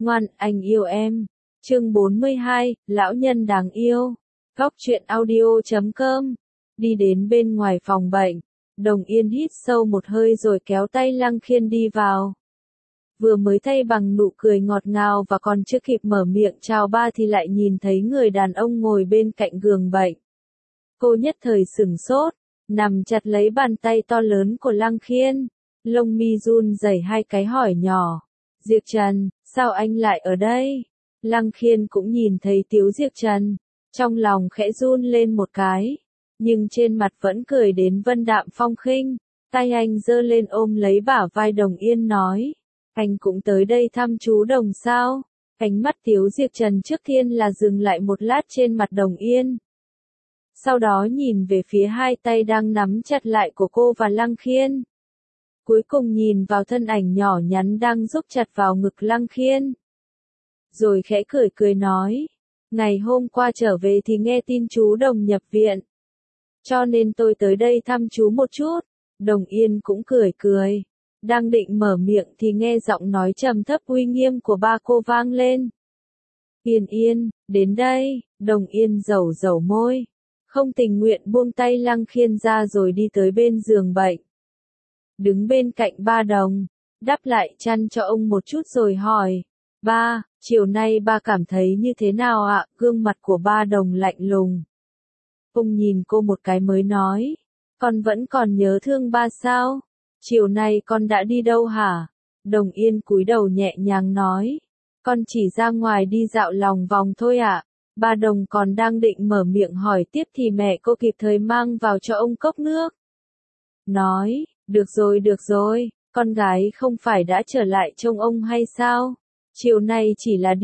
Ngoan, anh yêu em. Chương 42, Lão nhân đáng yêu. Góc truyện audio.com. Đi đến bên ngoài phòng bệnh, Đồng Yên hít sâu một hơi rồi kéo tay Lăng Khiên đi vào. Vừa mới thay bằng nụ cười ngọt ngào và còn chưa kịp mở miệng chào ba thì lại nhìn thấy người đàn ông ngồi bên cạnh giường bệnh. Cô nhất thời sửng sốt, nằm chặt lấy bàn tay to lớn của Lăng Khiên, lông mi run rẩy hai cái hỏi nhỏ. Diệp Trần, sao anh lại ở đây? Lăng Khiên cũng nhìn thấy Tiếu Diệp Trần, trong lòng khẽ run lên một cái, nhưng trên mặt vẫn cười đến vân đạm phong khinh, tay anh giơ lên ôm lấy bả vai Đồng Yên nói. Anh cũng tới đây thăm chú Đồng sao? Ánh mắt Tiếu Diệp Trần trước tiên là dừng lại một lát trên mặt Đồng Yên. Sau đó nhìn về phía hai tay đang nắm chặt lại của cô và Lăng Khiên. Cuối cùng nhìn vào thân ảnh nhỏ nhắn đang rúc chặt vào ngực Lăng Khiên. Rồi khẽ cười cười nói. Ngày hôm qua trở về thì nghe tin chú Đồng nhập viện. Cho nên tôi tới đây thăm chú một chút. Đồng Yên cũng cười cười. Đang định mở miệng thì nghe giọng nói trầm thấp uy nghiêm của ba cô vang lên. Yên Yên, đến đây. Đồng Yên dẩu dẩu môi, không tình nguyện buông tay Lăng Khiên ra rồi đi tới bên giường bệnh. Đứng bên cạnh ba Đồng, đắp lại chăn cho ông một chút rồi hỏi. Ba, chiều nay ba cảm thấy như thế nào ạ? Gương mặt của ba Đồng lạnh lùng. Ông nhìn cô một cái mới nói. Con vẫn còn nhớ thương ba sao? Chiều nay con đã đi đâu hả? Đồng Yên cúi đầu nhẹ nhàng nói. Con chỉ ra ngoài đi dạo lòng vòng thôi ạ. Ba Đồng còn đang định mở miệng hỏi tiếp thì mẹ cô kịp thời mang vào cho ông cốc nước. Nói, được rồi, con gái không phải đã trở lại trông ông hay sao? Chiều nay chỉ là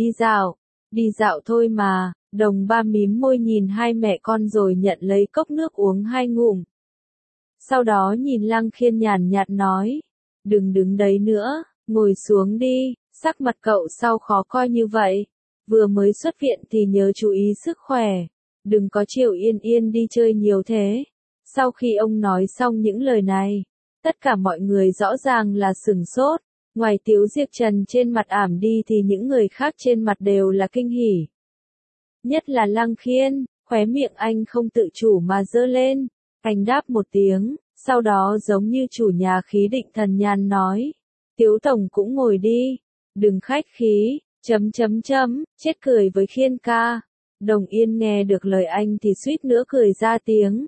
đi dạo thôi mà. Đồng ba mím môi nhìn hai mẹ con rồi nhận lấy cốc nước uống hai ngụm. Sau đó nhìn Lăng Khiên nhàn nhạt nói. Đừng đứng đấy nữa, ngồi xuống đi, sắc mặt cậu sao khó coi như vậy. Vừa mới xuất viện thì nhớ chú ý sức khỏe. Đừng có chiều Yên Yên đi chơi nhiều thế. Sau khi ông nói xong những lời này, tất cả mọi người rõ ràng là sửng sốt. Ngoài Tiếu Diệp Trần trên mặt ảm đi thì những người khác trên mặt đều là kinh hỉ. Nhất là Lăng Khiên, khóe miệng anh không tự chủ mà giơ lên. Anh đáp một tiếng, sau đó giống như chủ nhà khí định thần nhàn nói. Tiếu Tổng cũng ngồi đi, đừng khách khí, chết cười với Khiên ca. Đồng Yên nghe được lời anh thì suýt nữa cười ra tiếng.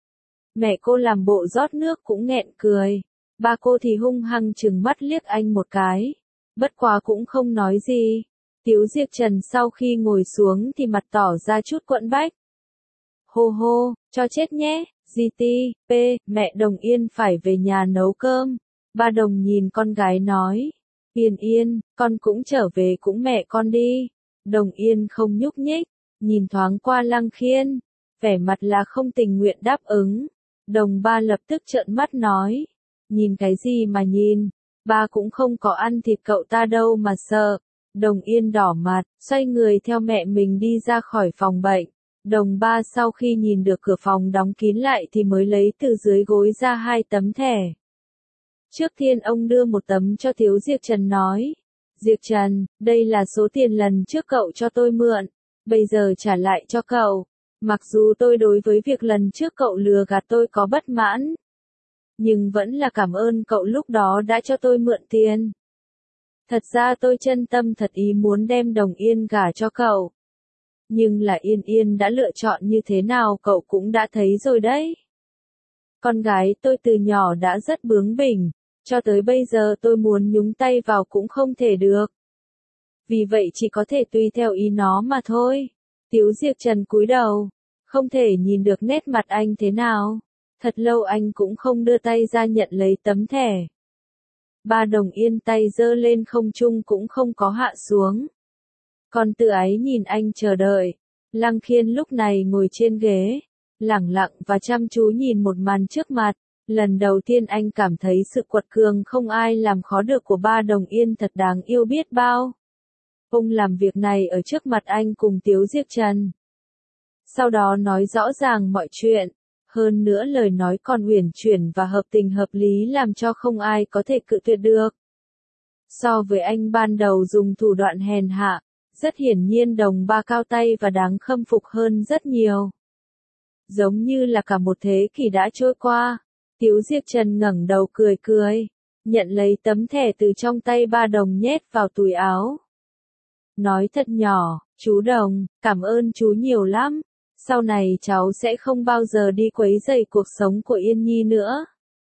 Mẹ cô làm bộ rót nước cũng nghẹn cười. Ba cô thì hung hăng trừng mắt liếc anh một cái. Bất quá cũng không nói gì. Tiếu Diệp Trần sau khi ngồi xuống thì mặt tỏ ra chút quẫn bách. Hô hô, cho chết nhé, GT, mẹ Đồng Yên phải về nhà nấu cơm. Ba Đồng nhìn con gái nói. Yên Yên, con cũng trở về cũng mẹ con đi. Đồng Yên không nhúc nhích, nhìn thoáng qua Lăng Khiên, vẻ mặt là không tình nguyện đáp ứng. Đồng ba lập tức trợn mắt nói. Nhìn cái gì mà nhìn, ba cũng không có ăn thịt cậu ta đâu mà sợ. Đồng Yên đỏ mặt, xoay người theo mẹ mình đi ra khỏi phòng bệnh. Đồng ba sau khi nhìn được cửa phòng đóng kín lại thì mới lấy từ dưới gối ra hai tấm thẻ. Trước tiên ông đưa một tấm cho Tiếu Diệp Trần nói. Diệp Trần, đây là số tiền lần trước cậu cho tôi mượn, bây giờ trả lại cho cậu. Mặc dù tôi đối với việc lần trước cậu lừa gạt tôi có bất mãn, nhưng vẫn là cảm ơn cậu lúc đó đã cho tôi mượn tiền. Thật ra tôi chân tâm thật ý muốn đem Đồng Yên gả cho cậu. Nhưng là Yên Yên đã lựa chọn như thế nào cậu cũng đã thấy rồi đấy. Con gái tôi từ nhỏ đã rất bướng bỉnh, cho tới bây giờ tôi muốn nhúng tay vào cũng không thể được. Vì vậy chỉ có thể tùy theo ý nó mà thôi. Tiếu Diệp Trần cúi đầu, không thể nhìn được nét mặt anh thế nào. Thật lâu anh cũng không đưa tay ra nhận lấy tấm thẻ. Ba Đồng Yên tay giơ lên không trung cũng không có hạ xuống. Còn tự ái nhìn anh chờ đợi. Lăng Khiên lúc này ngồi trên ghế, lẳng lặng và chăm chú nhìn một màn trước mặt. Lần đầu tiên anh cảm thấy sự quật cường không ai làm khó được của ba Đồng Yên thật đáng yêu biết bao. Ông làm việc này ở trước mặt anh cùng Tiếu Diệp Trần. Sau đó nói rõ ràng mọi chuyện. Hơn nữa lời nói còn uyển chuyển và hợp tình hợp lý làm cho không ai có thể cự tuyệt được. So với anh ban đầu dùng thủ đoạn hèn hạ, rất hiển nhiên Đồng Ba cao tay và đáng khâm phục hơn rất nhiều. Giống như là cả một thế kỷ đã trôi qua, Tiếu Diệp Trần ngẩng đầu cười cười, nhận lấy tấm thẻ từ trong tay Ba Đồng nhét vào túi áo. Nói thật nhỏ, chú Đồng, cảm ơn chú nhiều lắm, sau này cháu sẽ không bao giờ đi quấy rầy cuộc sống của Yên Nhi nữa.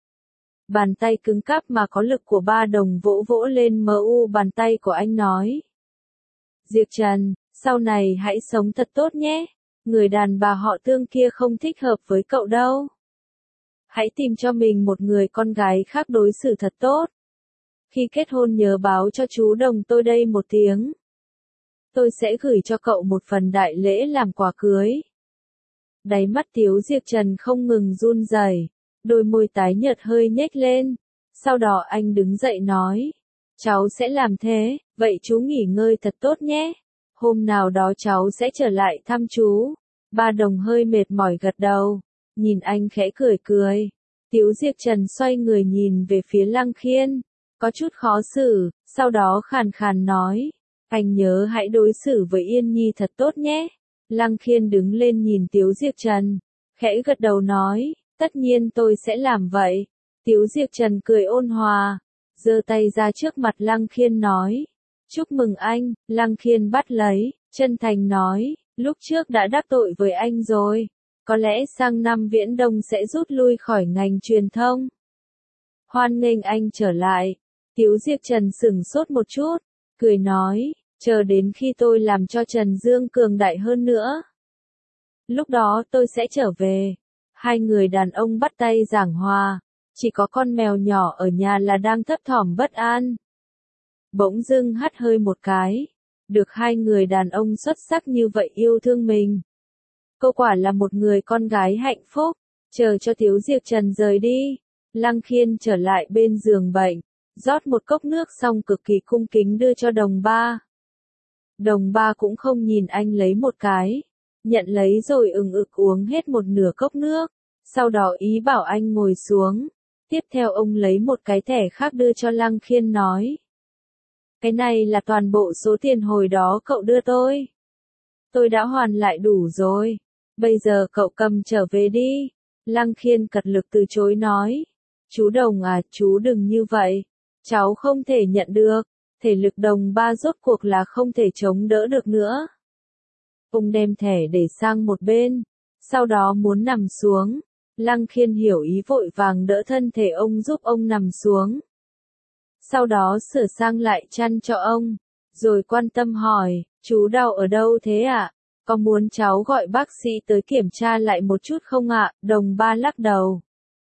Bàn tay cứng cáp mà có lực của Ba Đồng vỗ vỗ lên bàn tay của anh nói. Diệp Trần, sau này hãy sống thật tốt nhé, người đàn bà họ Tương kia không thích hợp với cậu đâu. Hãy tìm cho mình một người con gái khác đối xử thật tốt. Khi kết hôn nhớ báo cho chú Đồng tôi đây một tiếng. Tôi sẽ gửi cho cậu một phần đại lễ làm quà cưới. Đáy mắt Tiếu Diệp Trần không ngừng run rẩy, đôi môi tái nhợt hơi nhếch lên. Sau đó anh đứng dậy nói, cháu sẽ làm thế, vậy chú nghỉ ngơi thật tốt nhé. Hôm nào đó cháu sẽ trở lại thăm chú. Ba Đồng hơi mệt mỏi gật đầu, nhìn anh khẽ cười cười. Tiếu Diệp Trần xoay người nhìn về phía Lăng Khiên, có chút khó xử, sau đó khàn khàn nói, anh nhớ hãy đối xử với Yên Nhi thật tốt nhé. Lăng Khiên đứng lên nhìn Tiếu Diệp Trần, khẽ gật đầu nói, tất nhiên tôi sẽ làm vậy. Tiếu Diệp Trần cười ôn hòa, giơ tay ra trước mặt Lăng Khiên nói, chúc mừng anh. Lăng Khiên bắt lấy, chân thành nói, lúc trước đã đắc tội với anh rồi, có lẽ sang năm Viễn Đông sẽ rút lui khỏi ngành truyền thông. Hoan nghênh anh trở lại. Tiếu Diệp Trần sững sốt một chút, cười nói, chờ đến khi tôi làm cho Trần Dương cường đại hơn nữa. Lúc đó tôi sẽ trở về. Hai người đàn ông bắt tay giảng hòa, chỉ có con mèo nhỏ ở nhà là đang thấp thỏm bất an. Bỗng dưng hắt hơi một cái, được hai người đàn ông xuất sắc như vậy yêu thương mình. Cô quả là một người con gái hạnh phúc. Chờ cho Tiếu Diệp Trần rời đi, Lăng Khiên trở lại bên giường bệnh, rót một cốc nước xong cực kỳ cung kính đưa cho Đồng Ba. Đồng Ba cũng không nhìn anh lấy một cái, nhận lấy rồi ực uống hết một nửa cốc nước, sau đó ý bảo anh ngồi xuống. Tiếp theo ông lấy một cái thẻ khác đưa cho Lăng Khiên nói. Cái này là toàn bộ số tiền hồi đó cậu đưa tôi. Tôi đã hoàn lại đủ rồi, bây giờ cậu cầm trở về đi. Lăng Khiên cật lực từ chối nói. Chú Đồng à, chú đừng như vậy, cháu không thể nhận được, thể lực Đồng Ba rốt cuộc là không thể chống đỡ được nữa. Ông đem thẻ để sang một bên, sau đó muốn nằm xuống. Lăng Khiên hiểu ý vội vàng đỡ thân thể ông giúp ông nằm xuống. Sau đó sửa sang lại chăn cho ông, rồi quan tâm hỏi, chú đau ở đâu thế ạ? Có muốn cháu gọi bác sĩ tới kiểm tra lại một chút không ạ? Đồng Ba lắc đầu.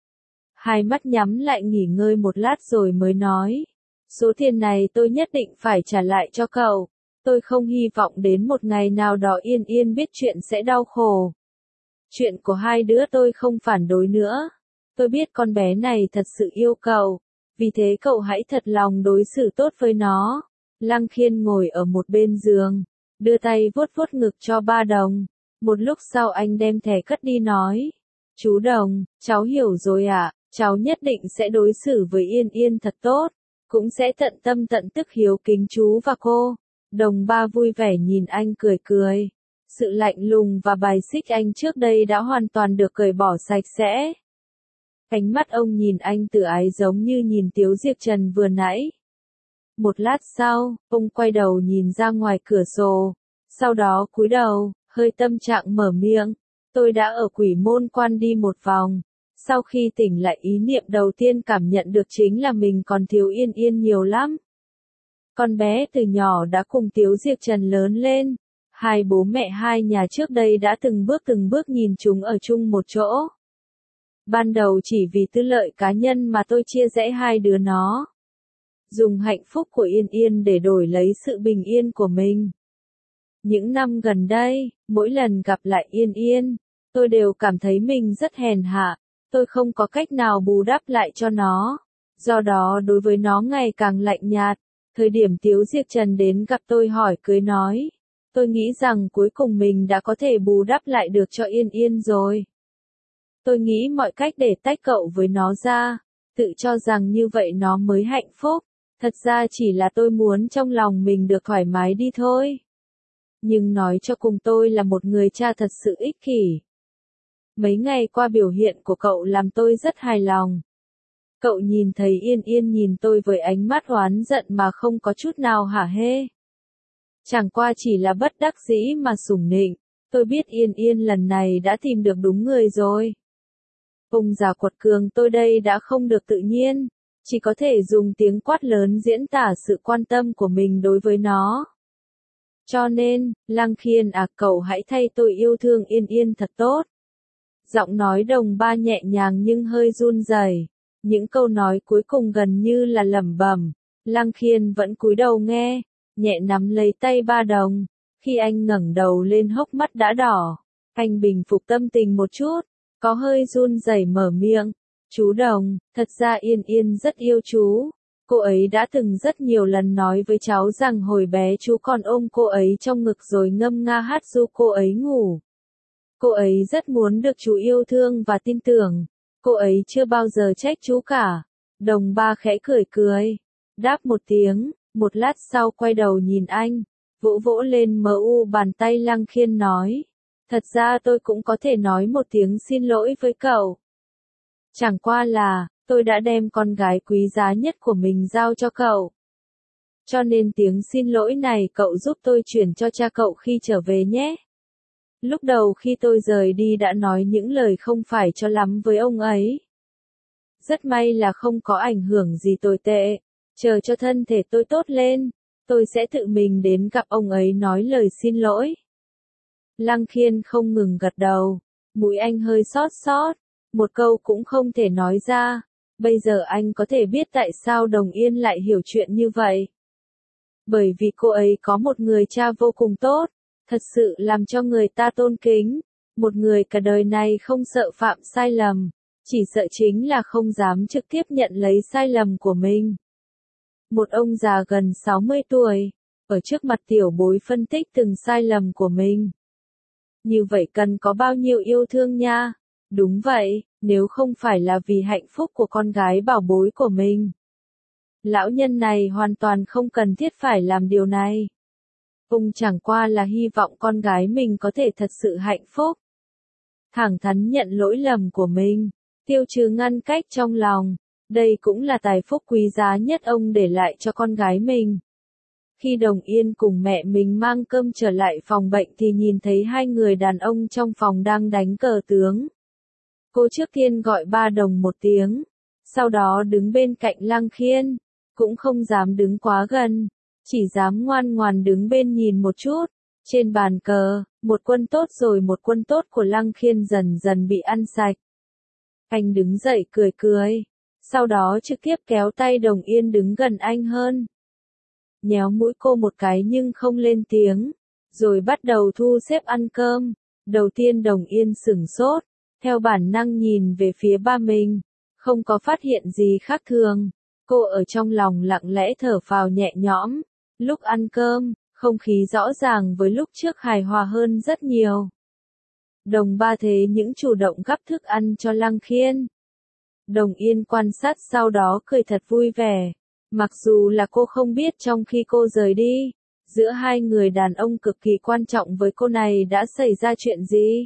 Hai mắt nhắm lại nghỉ ngơi một lát rồi mới nói. Số tiền này tôi nhất định phải trả lại cho cậu. Tôi không hy vọng đến một ngày nào đó Yên Yên biết chuyện sẽ đau khổ. Chuyện của hai đứa tôi không phản đối nữa. Tôi biết con bé này thật sự yêu cậu. Vì thế cậu hãy thật lòng đối xử tốt với nó. Lăng Khiên ngồi ở một bên giường, đưa tay vuốt vuốt ngực cho Ba Đồng. Một lúc sau anh đem thẻ cất đi nói. Chú Đồng, cháu hiểu rồi ạ, cháu nhất định sẽ đối xử với Yên Yên thật tốt. Cũng sẽ tận tâm tận tức hiếu kính chú và cô. Đồng Ba vui vẻ nhìn anh cười cười. Sự lạnh lùng và bài xích anh trước đây đã hoàn toàn được cởi bỏ sạch sẽ. Ánh mắt ông nhìn anh từ ái giống như nhìn Tiếu Diệp Trần vừa nãy. Một lát sau, ông quay đầu nhìn ra ngoài cửa sổ. Sau đó cúi đầu, hơi tâm trạng mở miệng. Tôi đã ở Quỷ Môn Quan đi một vòng. Sau khi tỉnh lại ý niệm đầu tiên cảm nhận được chính là mình còn thiếu Yên Yên nhiều lắm. Con bé từ nhỏ đã cùng Tiếu Diệp Trần lớn lên. Hai bố mẹ hai nhà trước đây đã từng bước nhìn chúng ở chung một chỗ. Ban đầu chỉ vì tư lợi cá nhân mà tôi chia rẽ hai đứa nó. Dùng hạnh phúc của Yên Yên để đổi lấy sự bình yên của mình. Những năm gần đây, mỗi lần gặp lại Yên Yên, tôi đều cảm thấy mình rất hèn hạ. Tôi không có cách nào bù đắp lại cho nó. Do đó đối với nó ngày càng lạnh nhạt. Thời điểm Tiếu Diệp Trần đến gặp tôi hỏi cưới nói. Tôi nghĩ rằng cuối cùng mình đã có thể bù đắp lại được cho Yên Yên rồi. Tôi nghĩ mọi cách để tách cậu với nó ra. Tự cho rằng như vậy nó mới hạnh phúc. Thật ra chỉ là tôi muốn trong lòng mình được thoải mái đi thôi. Nhưng nói cho cùng tôi là một người cha thật sự ích kỷ. Mấy ngày qua biểu hiện của cậu làm tôi rất hài lòng. Cậu nhìn thấy Yên Yên nhìn tôi với ánh mắt oán giận mà không có chút nào hả hê. Chẳng qua chỉ là bất đắc dĩ mà sủng nịnh. Tôi biết Yên Yên lần này đã tìm được đúng người rồi. Ông già quật cường tôi đây đã không được tự nhiên, chỉ có thể dùng tiếng quát lớn diễn tả sự quan tâm của mình đối với nó. Cho nên, Lăng Khiên à, cậu hãy thay tôi yêu thương Yên Yên thật tốt. Giọng nói Đồng Ba nhẹ nhàng nhưng hơi run rẩy. Những câu nói cuối cùng gần như là lẩm bẩm. Lăng Khiên vẫn cúi đầu nghe, nhẹ nắm lấy tay Ba Đồng. Khi anh ngẩng đầu lên hốc mắt đã đỏ, anh bình phục tâm tình một chút, có hơi run rẩy mở miệng. Chú Đồng, thật ra Yên Yên rất yêu chú. Cô ấy đã từng rất nhiều lần nói với cháu rằng hồi bé chú còn ôm cô ấy trong ngực rồi ngâm nga hát ru cô ấy ngủ. Cô ấy rất muốn được chú yêu thương và tin tưởng. Cô ấy chưa bao giờ trách chú cả. Đồng Ba khẽ cười cười, đáp một tiếng, một lát sau quay đầu nhìn anh, vỗ vỗ lên bàn tay Lăng Khiên nói. Thật ra tôi cũng có thể nói một tiếng xin lỗi với cậu. Chẳng qua là, tôi đã đem con gái quý giá nhất của mình giao cho cậu. Cho nên tiếng xin lỗi này cậu giúp tôi chuyển cho cha cậu khi trở về nhé. Lúc đầu khi tôi rời đi đã nói những lời không phải cho lắm với ông ấy. Rất may là không có ảnh hưởng gì tồi tệ. Chờ cho thân thể tôi tốt lên, tôi sẽ tự mình đến gặp ông ấy nói lời xin lỗi. Lăng Khiên không ngừng gật đầu, mũi anh hơi xót xót, một câu cũng không thể nói ra. Bây giờ anh có thể biết tại sao Đồng Yên lại hiểu chuyện như vậy. Bởi vì cô ấy có một người cha vô cùng tốt, thật sự làm cho người ta tôn kính, một người cả đời này không sợ phạm sai lầm, chỉ sợ chính là không dám trực tiếp nhận lấy sai lầm của mình. Một ông già gần 60 tuổi, ở trước mặt tiểu bối phân tích từng sai lầm của mình. Như vậy cần có bao nhiêu yêu thương nha. Đúng vậy, nếu không phải là vì hạnh phúc của con gái bảo bối của mình. Lão nhân này hoàn toàn không cần thiết phải làm điều này. Ông chẳng qua là hy vọng con gái mình có thể thật sự hạnh phúc. Thẳng thắn nhận lỗi lầm của mình, tiêu trừ ngăn cách trong lòng. Đây cũng là tài phúc quý giá nhất ông để lại cho con gái mình. Khi Đồng Yên cùng mẹ mình mang cơm trở lại phòng bệnh thì nhìn thấy hai người đàn ông trong phòng đang đánh cờ tướng. Cô trước tiên gọi Ba Đồng một tiếng, sau đó đứng bên cạnh Lăng Khiên, cũng không dám đứng quá gần, chỉ dám ngoan ngoãn đứng bên nhìn một chút. Trên bàn cờ, một quân tốt rồi một quân tốt của Lăng Khiên dần dần bị ăn sạch. Anh đứng dậy cười cười, sau đó trực tiếp kéo tay Đồng Yên đứng gần anh hơn. Nhéo mũi cô một cái nhưng không lên tiếng, rồi bắt đầu thu xếp ăn cơm. Đầu tiên Đồng Yên sửng sốt, theo bản năng nhìn về phía ba mình, không có phát hiện gì khác thường. Cô ở trong lòng lặng lẽ thở phào nhẹ nhõm. Lúc ăn cơm, không khí rõ ràng với lúc trước hài hòa hơn rất nhiều. Đồng Ba thế những chủ động gắp thức ăn cho Lăng Khiên. Đồng Yên quan sát sau đó cười thật vui vẻ. Mặc dù là cô không biết trong khi cô rời đi, giữa hai người đàn ông cực kỳ quan trọng với cô này đã xảy ra chuyện gì.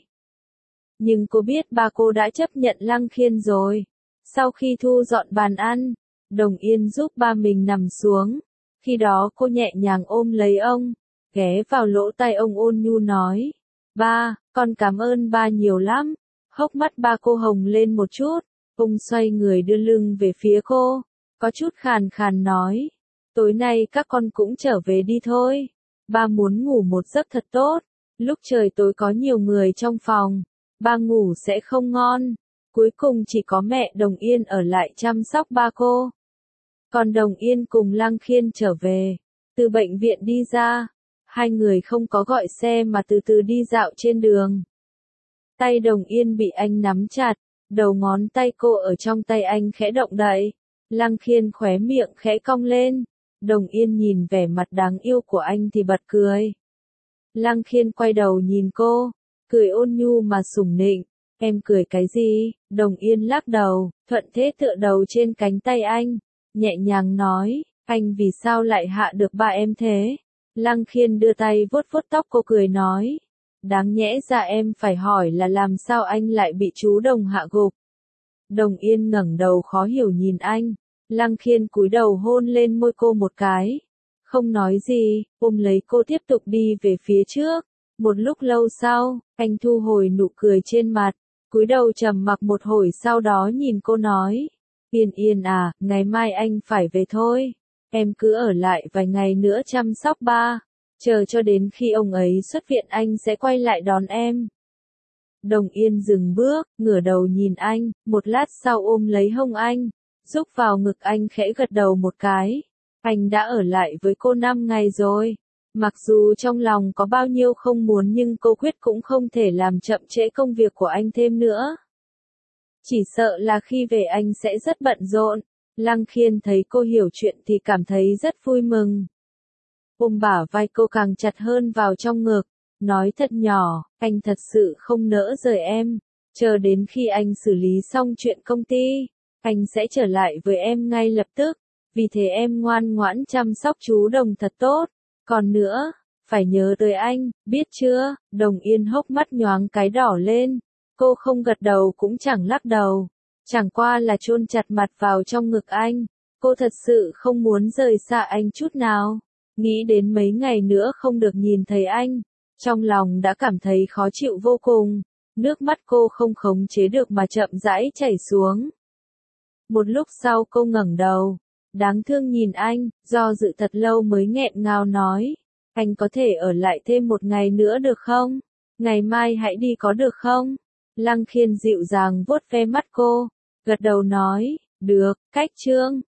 Nhưng cô biết ba cô đã chấp nhận Lăng Khiên rồi. Sau khi thu dọn bàn ăn, Đồng Yên giúp ba mình nằm xuống. Khi đó cô nhẹ nhàng ôm lấy ông, ghé vào lỗ tai ông ôn nhu nói. Ba, con cảm ơn ba nhiều lắm. Hốc mắt ba cô hồng lên một chút, ông xoay người đưa lưng về phía cô, có chút khàn khàn nói. Tối nay các con cũng trở về đi thôi. Ba muốn ngủ một giấc thật tốt. Lúc trời tối có nhiều người trong phòng, ba ngủ sẽ không ngon. Cuối cùng chỉ có mẹ Đồng Yên ở lại chăm sóc ba cô. Còn Đồng Yên cùng Lăng Khiên trở về. Từ bệnh viện đi ra, hai người không có gọi xe mà từ từ đi dạo trên đường. Tay Đồng Yên bị anh nắm chặt, đầu ngón tay cô ở trong tay anh khẽ động đậy. Lăng Khiên khóe miệng khẽ cong lên. Đồng Yên nhìn vẻ mặt đáng yêu của anh thì bật cười. Lăng Khiên quay đầu nhìn cô, cười ôn nhu mà sủng nịnh. Em cười cái gì? Đồng Yên lắc đầu, thuận thế tựa đầu trên cánh tay anh, nhẹ nhàng nói, Anh vì sao lại hạ được ba em thế? Lăng Khiên đưa tay vuốt vuốt tóc cô cười nói. Đáng nhẽ ra em phải hỏi là làm sao anh lại bị chú Đồng hạ gục. Đồng Yên ngẩng đầu khó hiểu nhìn anh. Lăng Khiên cúi đầu hôn lên môi cô một cái. Không nói gì, ôm lấy cô tiếp tục đi về phía trước. Một lúc lâu sau, anh thu hồi nụ cười trên mặt. Cúi đầu trầm mặc một hồi sau đó nhìn cô nói. Yên Yên à, ngày mai anh phải về thôi. Em cứ ở lại vài ngày nữa chăm sóc ba. Chờ cho đến khi ông ấy xuất viện anh sẽ quay lại đón em. Đồng Yên dừng bước, ngửa đầu nhìn anh, một lát sau ôm lấy hông anh, rúc vào ngực anh khẽ gật đầu một cái. Anh đã ở lại với cô 5 ngày rồi. Mặc dù trong lòng có bao nhiêu không muốn nhưng cô quyết cũng không thể làm chậm trễ công việc của anh thêm nữa. Chỉ sợ là khi về anh sẽ rất bận rộn. Lăng Khiên thấy cô hiểu chuyện thì cảm thấy rất vui mừng. Ôm bả vai cô càng chặt hơn vào trong ngực, nói thật nhỏ, anh thật sự không nỡ rời em. Chờ đến khi anh xử lý xong chuyện công ty, anh sẽ trở lại với em ngay lập tức. Vì thế em ngoan ngoãn chăm sóc chú Đồng thật tốt. Còn nữa, phải nhớ tới anh, biết chưa? Đồng Yên hốc mắt nhoáng cái đỏ lên. Cô không gật đầu cũng chẳng lắc đầu. Chẳng qua là chôn chặt mặt vào trong ngực anh. Cô thật sự không muốn rời xa anh chút nào. Nghĩ đến mấy ngày nữa không được nhìn thấy anh. Trong lòng đã cảm thấy khó chịu vô cùng. Nước mắt cô không khống chế được mà chậm rãi chảy xuống. Một lúc sau cô ngẩng đầu. Đáng thương nhìn anh, do dự thật lâu mới nghẹn ngào nói. Anh có thể ở lại thêm một ngày nữa được không? Ngày mai hãy đi có được không? Lăng Khiên dịu dàng vuốt ve mắt cô. Gật đầu nói, được, cách chương.